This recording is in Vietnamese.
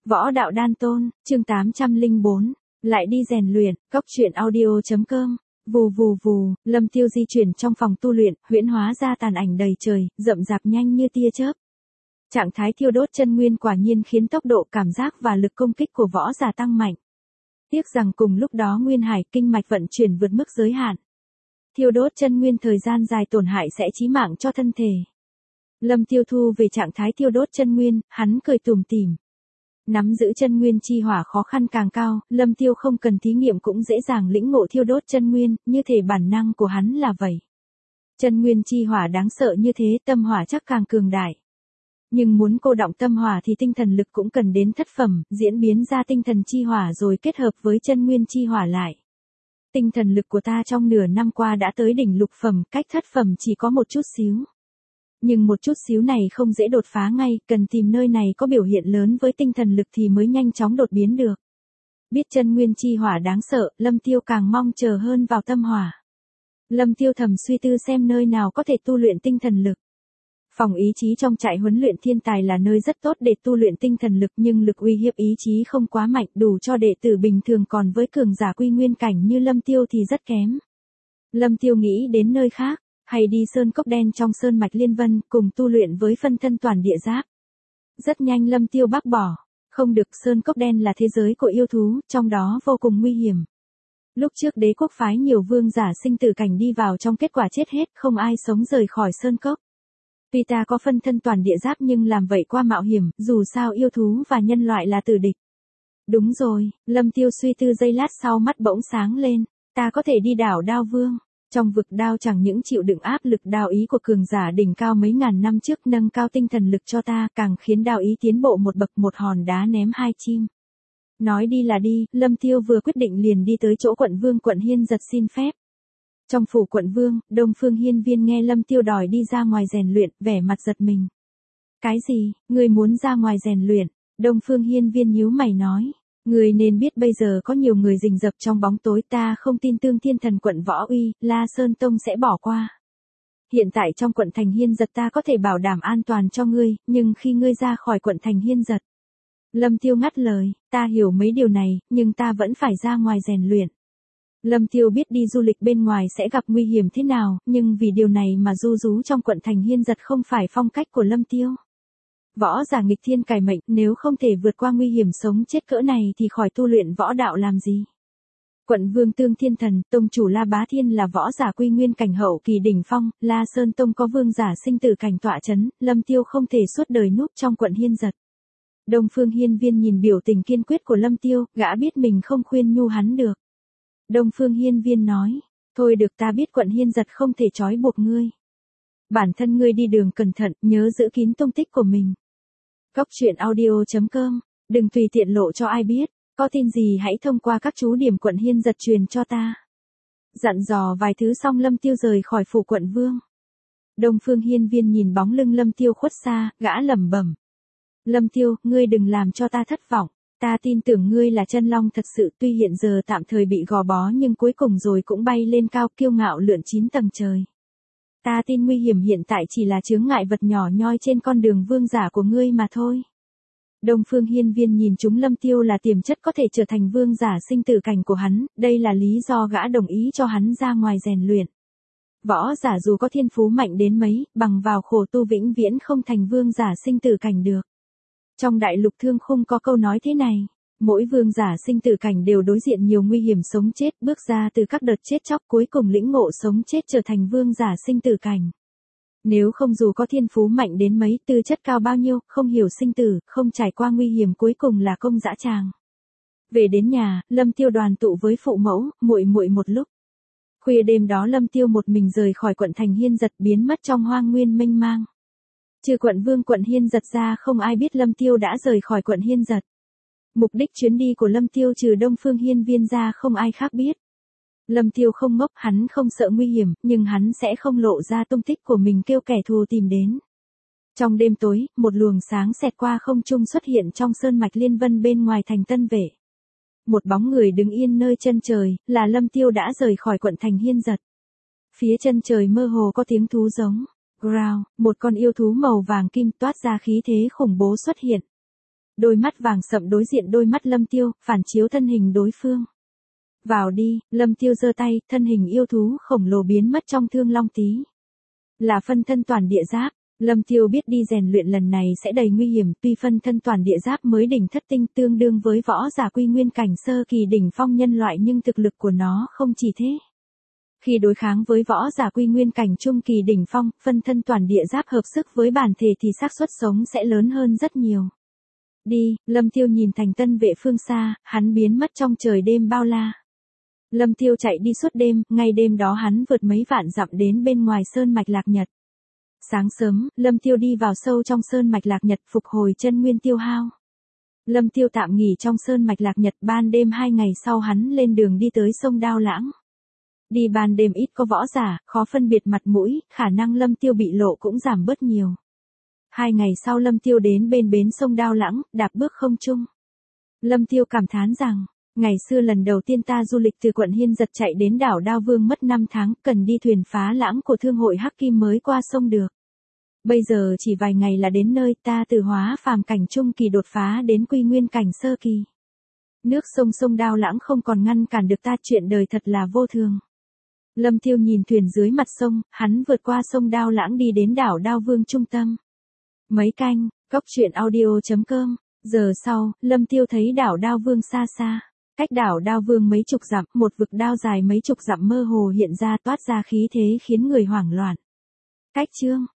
Võ đạo đan tôn, chương 804, lại đi rèn luyện, cốc truyện audio.com. Vù vù vù, Lâm Tiêu di chuyển trong phòng tu luyện, huyễn hóa ra tàn ảnh đầy trời, rậm rạp nhanh như tia chớp. Trạng thái thiêu đốt chân nguyên quả nhiên khiến tốc độ cảm giác và lực công kích của võ giả tăng mạnh. Tiếc rằng cùng lúc đó nguyên hải kinh mạch vận chuyển vượt mức giới hạn. Thiêu đốt chân nguyên thời gian dài tổn hại sẽ chí mạng cho thân thể. Lâm Tiêu thu về trạng thái thiêu đốt chân nguyên, hắn cười tủm tỉm. Nắm giữ chân nguyên chi hỏa khó khăn càng cao, Lâm Tiêu không cần thí nghiệm cũng dễ dàng lĩnh ngộ thiêu đốt chân nguyên, như thể bản năng của hắn là vậy. Chân nguyên chi hỏa đáng sợ như thế, tâm hỏa chắc càng cường đại. Nhưng muốn cô đọng tâm hỏa thì tinh thần lực cũng cần đến thất phẩm, diễn biến ra tinh thần chi hỏa rồi kết hợp với chân nguyên chi hỏa lại. Tinh thần lực của ta trong nửa năm qua đã tới đỉnh lục phẩm, cách thất phẩm chỉ có một chút xíu. Nhưng một chút xíu này không dễ đột phá ngay, cần tìm nơi này có biểu hiện lớn với tinh thần lực thì mới nhanh chóng đột biến được. Biết chân nguyên chi hỏa đáng sợ, Lâm Tiêu càng mong chờ hơn vào tâm hỏa. Lâm Tiêu thầm suy tư xem nơi nào có thể tu luyện tinh thần lực. Phòng ý chí trong trại huấn luyện thiên tài là nơi rất tốt để tu luyện tinh thần lực, nhưng lực uy hiếp ý chí không quá mạnh đủ cho đệ tử bình thường, còn với cường giả quy nguyên cảnh như Lâm Tiêu thì rất kém. Lâm Tiêu nghĩ đến nơi khác. Hay đi sơn cốc đen trong sơn mạch Liên Vân, cùng tu luyện với phân thân toàn địa giáp. Rất nhanh Lâm Tiêu bác bỏ. Không được, sơn cốc đen là thế giới của yêu thú, trong đó vô cùng nguy hiểm. Lúc trước đế quốc phái nhiều vương giả sinh tử cảnh đi vào trong, kết quả chết hết, không ai sống rời khỏi sơn cốc. Tuy ta có phân thân toàn địa giáp nhưng làm vậy qua mạo hiểm, dù sao yêu thú và nhân loại là tử địch. Đúng rồi, Lâm Tiêu suy tư giây lát sau mắt bỗng sáng lên. Ta có thể đi đảo Đao Vương. Trong vực đao chẳng những chịu đựng áp lực đao ý của cường giả đỉnh cao mấy ngàn năm trước, nâng cao tinh thần lực cho ta, càng khiến đao ý tiến bộ một bậc, một hòn đá ném hai chim. Nói đi là đi, Lâm Tiêu vừa quyết định liền đi tới chỗ quận vương quận Hiên Giật xin phép. Trong phủ quận vương, Đông Phương Hiên Viên nghe Lâm Tiêu đòi đi ra ngoài rèn luyện, vẻ mặt giật mình. Cái gì, ngươi muốn ra ngoài rèn luyện? Đông Phương Hiên Viên nhíu mày nói. Người nên biết bây giờ có nhiều người rình rập trong bóng tối, ta không tin Tương Thiên Thần quận Võ Uy, La Sơn Tông sẽ bỏ qua. Hiện tại trong quận thành Hiên Giật ta có thể bảo đảm an toàn cho ngươi, nhưng khi ngươi ra khỏi quận thành Hiên Giật. Lâm Tiêu ngắt lời, ta hiểu mấy điều này, nhưng ta vẫn phải ra ngoài rèn luyện. Lâm Tiêu biết đi du lịch bên ngoài sẽ gặp nguy hiểm thế nào, nhưng vì điều này mà du rú trong quận thành Hiên Giật không phải phong cách của Lâm Tiêu. Võ giả nghịch thiên cải mệnh, nếu không thể vượt qua nguy hiểm sống chết cỡ này thì khỏi tu luyện võ đạo làm gì. Quận vương Tương Thiên Thần, tông chủ La Bá Thiên là võ giả quy nguyên cảnh hậu kỳ đỉnh phong, La Sơn Tông có vương giả sinh tử cảnh tọa chấn, Lâm Tiêu không thể suốt đời núp trong quận Hiên Giật. Đông Phương Hiên Viên nhìn biểu tình kiên quyết của Lâm Tiêu, gã biết mình không khuyên nhu hắn được. Đông Phương Hiên Viên nói, thôi được, ta biết quận Hiên Giật không thể trói buộc ngươi. Bản thân ngươi đi đường cẩn thận, nhớ giữ kín tung tích của mình. Cốc truyện audio.com, đừng tùy tiện lộ cho ai biết, có tin gì hãy thông qua các chú điểm quận Hiên Giật truyền cho ta. Dặn dò vài thứ xong Lâm Tiêu rời khỏi phủ quận vương. Đông Phương Hiên Viên nhìn bóng lưng Lâm Tiêu khuất xa, gã lẩm bẩm. Lâm Tiêu, ngươi đừng làm cho ta thất vọng, ta tin tưởng ngươi là chân long thật sự, tuy hiện giờ tạm thời bị gò bó nhưng cuối cùng rồi cũng bay lên cao, kiêu ngạo lượn 9 tầng trời. Ta tin nguy hiểm hiện tại chỉ là chướng ngại vật nhỏ nhoi trên con đường vương giả của ngươi mà thôi. Đông Phương Hiên Viên nhìn chúng Lâm Tiêu là tiềm chất có thể trở thành vương giả sinh tử cảnh của hắn, đây là lý do gã đồng ý cho hắn ra ngoài rèn luyện. Võ giả dù có thiên phú mạnh đến mấy, bằng vào khổ tu vĩnh viễn không thành vương giả sinh tử cảnh được. Trong đại lục thương khung có câu nói thế này, mỗi vương giả sinh tử cảnh đều đối diện nhiều nguy hiểm sống chết, bước ra từ các đợt chết chóc cuối cùng lĩnh ngộ sống chết trở thành vương giả sinh tử cảnh. Nếu không dù có thiên phú mạnh đến mấy, tư chất cao bao nhiêu, không hiểu sinh tử, không trải qua nguy hiểm cuối cùng là công dã tràng. Về đến nhà, Lâm Tiêu đoàn tụ với phụ mẫu, muội muội một lúc. Khuya đêm đó Lâm Tiêu một mình rời khỏi quận thành Hiên Giật, biến mất trong hoang nguyên mênh mang. Trừ quận vương quận Hiên Giật ra không ai biết Lâm Tiêu đã rời khỏi quận Hiên Giật. Mục đích chuyến đi của Lâm Tiêu trừ Đông Phương Hiên Viên ra không ai khác biết. Lâm Tiêu không ngốc, hắn không sợ nguy hiểm, nhưng hắn sẽ không lộ ra tung tích của mình kêu kẻ thù tìm đến. Trong đêm tối, một luồng sáng xẹt qua không trung xuất hiện trong sơn mạch Liên Vân bên ngoài thành Tân Vệ. Một bóng người đứng yên nơi chân trời, là Lâm Tiêu đã rời khỏi quận thành Hiên Giật. Phía chân trời mơ hồ có tiếng thú giống. Growl, một con yêu thú màu vàng kim toát ra khí thế khủng bố xuất hiện. đôi mắt vàng sậm đối diện đôi mắt Lâm Tiêu, phản chiếu thân hình đối phương. Vào đi, Lâm Tiêu giơ tay, thân hình yêu thú khổng lồ biến mất trong Thương Long Tí. Là phân thân toàn địa giáp, Lâm Tiêu biết đi rèn luyện lần này sẽ đầy nguy hiểm, tuy phân thân toàn địa giáp mới đỉnh thất tinh tương đương với võ giả quy nguyên cảnh sơ kỳ đỉnh phong nhân loại nhưng thực lực của nó không chỉ thế. Khi đối kháng với võ giả quy nguyên cảnh trung kỳ đỉnh phong, phân thân toàn địa giáp hợp sức với bản thể thì xác suất sống sẽ lớn hơn rất nhiều. Đi, Lâm Tiêu nhìn Thành Tân Vệ phương xa, hắn biến mất trong trời đêm bao la. Lâm Tiêu chạy đi suốt đêm, ngay đêm đó hắn vượt mấy vạn dặm đến bên ngoài sơn mạch Lạc Nhật. Sáng sớm, Lâm Tiêu đi vào sâu trong sơn mạch Lạc Nhật phục hồi chân nguyên tiêu hao. Lâm Tiêu tạm nghỉ trong sơn mạch Lạc Nhật, ban đêm 2 ngày sau hắn lên đường đi tới sông Đao Lãng. Đi ban đêm ít có võ giả, khó phân biệt mặt mũi, khả năng Lâm Tiêu bị lộ cũng giảm bớt nhiều. 2 ngày sau Lâm Tiêu đến bên bến sông Đao Lãng, đạp bước không trung. Lâm Tiêu cảm thán rằng, ngày xưa lần đầu tiên ta du lịch từ quận Hiên Giật chạy đến đảo Đao Vương mất 5 tháng, cần đi thuyền phá lãng của thương hội Hắc Kim mới qua sông được. Bây giờ chỉ vài ngày là đến nơi, ta từ hóa phàm cảnh trung kỳ đột phá đến quy nguyên cảnh sơ kỳ. Nước sông Đao Lãng không còn ngăn cản được ta, chuyện đời thật là vô thường. Lâm Tiêu nhìn thuyền dưới mặt sông, hắn vượt qua sông Đao Lãng đi đến đảo Đao Vương trung tâm. Mấy canh, cốc truyện audio.com. Giờ sau, Lâm Tiêu thấy đảo Đao Vương xa xa. Cách đảo Đao Vương mấy chục dặm, một vực đao dài mấy chục dặm mơ hồ hiện ra toát ra khí thế khiến người hoảng loạn. Cách chương